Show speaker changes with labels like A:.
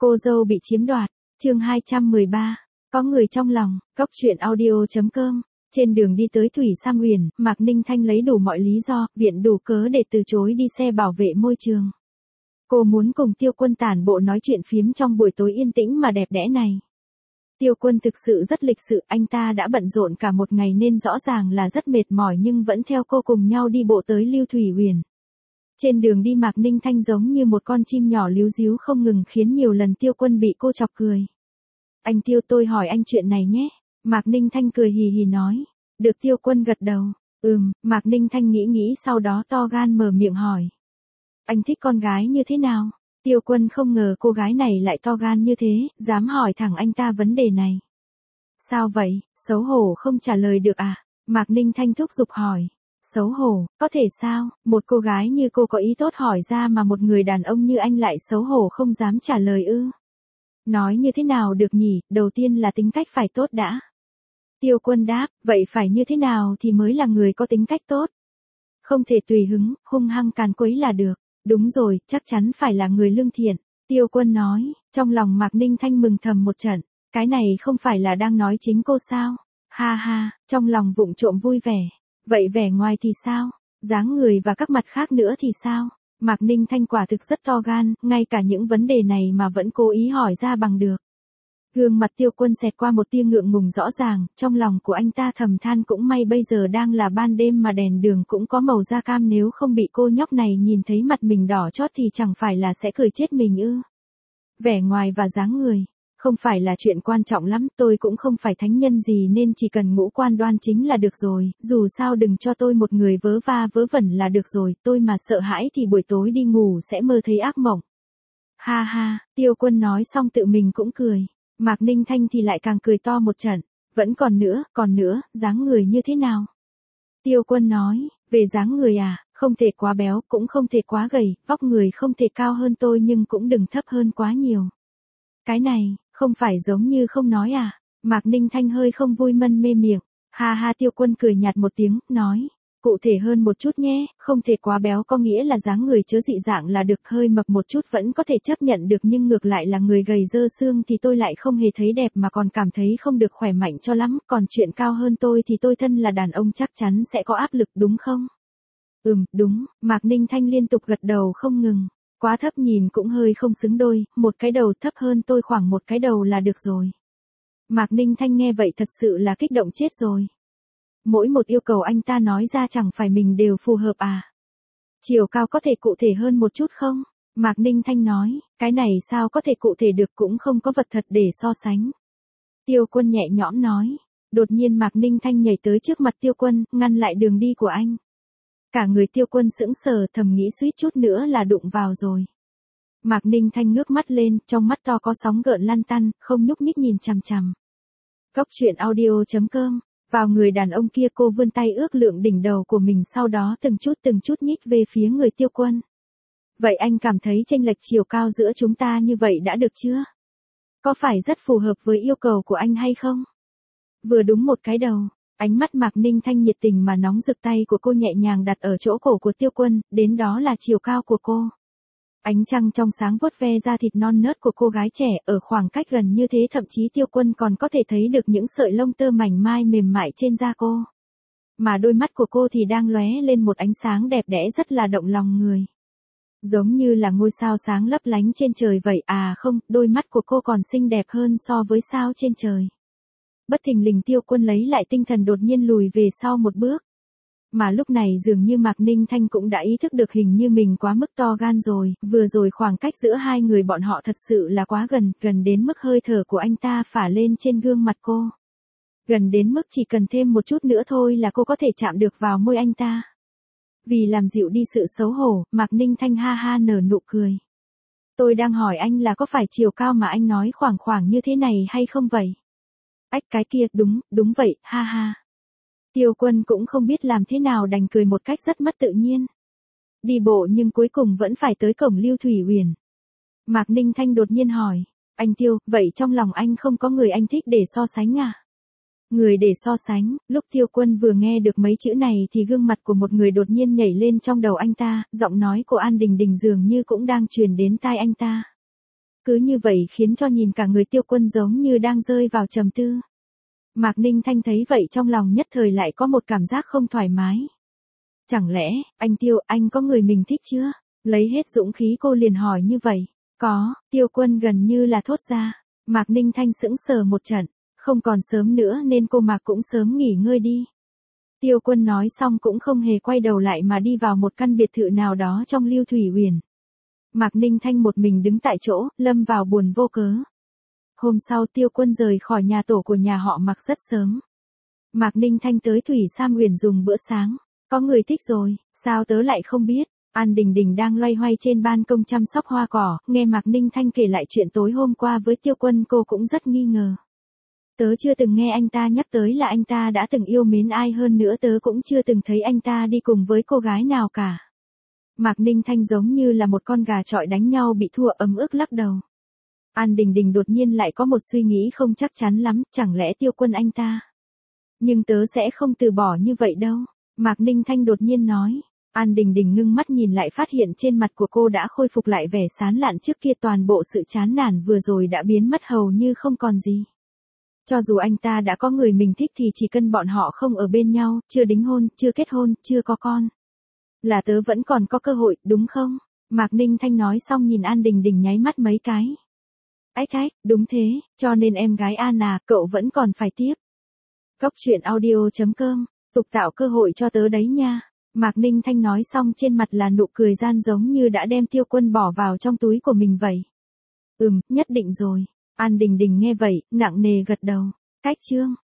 A: Cô dâu bị chiếm đoạt, chương 213, có người trong lòng, Cóc truyện audio.com. Trên đường đi tới Thủy Sam Uyển, Mạc Ninh Thanh lấy đủ mọi lý do, viện đủ cớ để từ chối đi xe bảo vệ môi trường. Cô muốn cùng Tiêu Quân tản bộ nói chuyện phiếm trong buổi tối yên tĩnh mà đẹp đẽ này. Tiêu Quân thực sự rất lịch sự, anh ta đã bận rộn cả một ngày nên rõ ràng là rất mệt mỏi nhưng vẫn theo cô cùng nhau đi bộ tới Lưu Thủy Uyển. Trên đường đi Mạc Ninh Thanh giống như một con chim nhỏ líu ríu không ngừng khiến nhiều lần Tiêu Quân bị cô chọc cười. Anh Tiêu, tôi hỏi anh chuyện này nhé. Mạc Ninh Thanh cười hì hì nói. Được, Tiêu Quân gật đầu. Mạc Ninh Thanh nghĩ sau đó to gan mở miệng hỏi. Anh thích con gái như thế nào? Tiêu Quân không ngờ cô gái này lại to gan như thế, dám hỏi thẳng anh ta vấn đề này. Sao vậy, xấu hổ không trả lời được à? Mạc Ninh Thanh thúc giục hỏi. Xấu hổ, có thể sao, một cô gái như cô có ý tốt hỏi ra mà một người đàn ông như anh lại xấu hổ không dám trả lời ư? Nói như thế nào được nhỉ, đầu tiên là tính cách phải tốt đã. Tiêu Quân đáp, vậy phải như thế nào thì mới là người có tính cách tốt? Không thể tùy hứng, hung hăng càn quấy là được. Đúng rồi, chắc chắn phải là người lương thiện. Tiêu Quân nói, trong lòng Mạc Ninh Thanh mừng thầm một trận. Cái này không phải là đang nói chính cô sao? Ha ha, trong lòng vụng trộm vui vẻ. Vậy vẻ ngoài thì sao? Dáng người và các mặt khác nữa thì sao? Mạc Ninh Thanh quả thực rất to gan, ngay cả những vấn đề này mà vẫn cố ý hỏi ra bằng được. Gương mặt Tiêu Quân xẹt qua một tia ngượng ngùng rõ ràng, trong lòng của anh ta thầm than cũng may bây giờ đang là ban đêm mà đèn đường cũng có màu da cam, nếu không bị cô nhóc này nhìn thấy mặt mình đỏ chót thì chẳng phải là sẽ cười chết mình ư. Vẻ ngoài và dáng người, không phải là chuyện quan trọng lắm, tôi cũng không phải thánh nhân gì nên chỉ cần ngũ quan đoan chính là được rồi, dù sao đừng cho tôi một người vớ va vớ vẩn là được rồi, tôi mà sợ hãi thì buổi tối đi ngủ sẽ mơ thấy ác mộng. Ha ha, Tiêu Quân nói xong tự mình cũng cười. Mạc Ninh Thanh thì lại càng cười to một trận. Vẫn còn nữa, dáng người như thế nào? Tiêu Quân nói, về dáng người à, không thể quá béo, cũng không thể quá gầy, vóc người không thể cao hơn tôi nhưng cũng đừng thấp hơn quá nhiều. Cái này, không phải giống như không nói à? Mạc Ninh Thanh hơi không vui mân mê miệng. Ha ha, Tiêu Quân cười nhạt một tiếng, nói. Cụ thể hơn một chút nhé, không thể quá béo có nghĩa là dáng người chớ dị dạng là được, hơi mập một chút vẫn có thể chấp nhận được nhưng ngược lại là người gầy dơ xương thì tôi lại không hề thấy đẹp mà còn cảm thấy không được khỏe mạnh cho lắm, còn chuyện cao hơn tôi thì tôi thân là đàn ông chắc chắn sẽ có áp lực đúng không? Đúng, Mạc Ninh Thanh liên tục gật đầu không ngừng, quá thấp nhìn cũng hơi không xứng đôi, một cái đầu thấp hơn tôi khoảng một cái đầu là được rồi. Mạc Ninh Thanh nghe vậy thật sự là kích động chết rồi. Mỗi một yêu cầu anh ta nói ra chẳng phải mình đều phù hợp à? Chiều cao có thể cụ thể hơn một chút không? Mạc Ninh Thanh nói, cái này sao có thể cụ thể được, cũng không có vật thật để so sánh. Tiêu Quân nhẹ nhõm nói. Đột nhiên Mạc Ninh Thanh nhảy tới trước mặt Tiêu Quân, ngăn lại đường đi của anh. Cả người Tiêu Quân sững sờ, thầm nghĩ suýt chút nữa là đụng vào rồi. Mạc Ninh Thanh ngước mắt lên, trong mắt to có sóng gợn lăn tăn, không nhúc nhích nhìn chằm chằm. Cóc truyện audio.com. Vào người đàn ông kia, cô vươn tay ước lượng đỉnh đầu của mình, sau đó từng chút nhích về phía người Tiêu Quân. Vậy anh cảm thấy chênh lệch chiều cao giữa chúng ta như vậy đã được chưa? Có phải rất phù hợp với yêu cầu của anh hay không? Vừa đúng một cái đầu, ánh mắt Mạc Ninh Thanh nhiệt tình mà nóng rực, tay của cô nhẹ nhàng đặt ở chỗ cổ của Tiêu Quân, đến đó là chiều cao của cô. Ánh trăng trong sáng vuốt ve da thịt non nớt của cô gái trẻ, ở khoảng cách gần như thế thậm chí Tiêu Quân còn có thể thấy được những sợi lông tơ mảnh mai mềm mại trên da cô. Mà đôi mắt của cô thì đang lóe lên một ánh sáng đẹp đẽ rất là động lòng người. Giống như là ngôi sao sáng lấp lánh trên trời vậy, à không, đôi mắt của cô còn xinh đẹp hơn so với sao trên trời. Bất thình lình Tiêu Quân lấy lại tinh thần, đột nhiên lùi về sau một bước. Mà lúc này dường như Mạc Ninh Thanh cũng đã ý thức được hình như mình quá mức to gan rồi, vừa rồi khoảng cách giữa hai người bọn họ thật sự là quá gần đến mức hơi thở của anh ta phả lên trên gương mặt cô. Gần đến mức chỉ cần thêm một chút nữa thôi là cô có thể chạm được vào môi anh ta. Vì làm dịu đi sự xấu hổ, Mạc Ninh Thanh ha ha nở nụ cười. Tôi đang hỏi anh là có phải chiều cao mà anh nói khoảng như thế này hay không vậy? Ách, cái kia, đúng vậy, ha ha. Tiêu Quân cũng không biết làm thế nào đành cười một cách rất mất tự nhiên. Đi bộ nhưng cuối cùng vẫn phải tới cổng Lưu Thủy Uyển. Mạc Ninh Thanh đột nhiên hỏi, anh Tiêu, vậy trong lòng anh không có người anh thích để so sánh à? Người để so sánh, lúc Tiêu Quân vừa nghe được mấy chữ này thì gương mặt của một người đột nhiên nhảy lên trong đầu anh ta, giọng nói của An Đình Đình dường như cũng đang truyền đến tai anh ta. Cứ như vậy khiến cho nhìn cả người Tiêu Quân giống như đang rơi vào trầm tư. Mạc Ninh Thanh thấy vậy trong lòng nhất thời lại có một cảm giác không thoải mái. Chẳng lẽ, anh Tiêu, anh có người mình thích chưa? Lấy hết dũng khí cô liền hỏi như vậy. Có, Tiêu Quân gần như là thốt ra. Mạc Ninh Thanh sững sờ một trận, không còn sớm nữa nên cô Mạc cũng sớm nghỉ ngơi đi. Tiêu Quân nói xong cũng không hề quay đầu lại mà đi vào một căn biệt thự nào đó trong Lưu Thủy Uyển. Mạc Ninh Thanh một mình đứng tại chỗ, lâm vào buồn vô cớ. Hôm sau Tiêu Quân rời khỏi nhà tổ của nhà họ Mạc rất sớm. Mạc Ninh Thanh tới Thủy Sam Uyển dùng bữa sáng. Có người thích rồi, sao tớ lại không biết? An Đình Đình đang loay hoay trên ban công chăm sóc hoa cỏ, nghe Mạc Ninh Thanh kể lại chuyện tối hôm qua với Tiêu Quân cô cũng rất nghi ngờ. Tớ chưa từng nghe anh ta nhắc tới là anh ta đã từng yêu mến ai, hơn nữa tớ cũng chưa từng thấy anh ta đi cùng với cô gái nào cả. Mạc Ninh Thanh giống như là một con gà chọi đánh nhau bị thua, ấm ức lắc đầu. An Đình Đình đột nhiên lại có một suy nghĩ không chắc chắn lắm, chẳng lẽ Tiêu Quân anh ta. Nhưng tớ sẽ không từ bỏ như vậy đâu, Mạc Ninh Thanh đột nhiên nói. An Đình Đình ngưng mắt nhìn lại phát hiện trên mặt của cô đã khôi phục lại vẻ sán lạn trước kia, toàn bộ sự chán nản vừa rồi đã biến mất hầu như không còn gì. Cho dù anh ta đã có người mình thích thì chỉ cần bọn họ không ở bên nhau, chưa đính hôn, chưa kết hôn, chưa có con, là tớ vẫn còn có cơ hội, đúng không? Mạc Ninh Thanh nói xong nhìn An Đình Đình nháy mắt mấy cái. Ách, đúng thế, cho nên em gái An à, cậu vẫn còn phải tiếp. Cốc truyện audio.com, tục tạo cơ hội cho tớ đấy nha. Mạc Ninh Thanh nói xong trên mặt là nụ cười gian giống như đã đem Tiêu Quân bỏ vào trong túi của mình vậy. Nhất định rồi. An Đình Đình nghe vậy, nặng nề gật đầu. Cách chương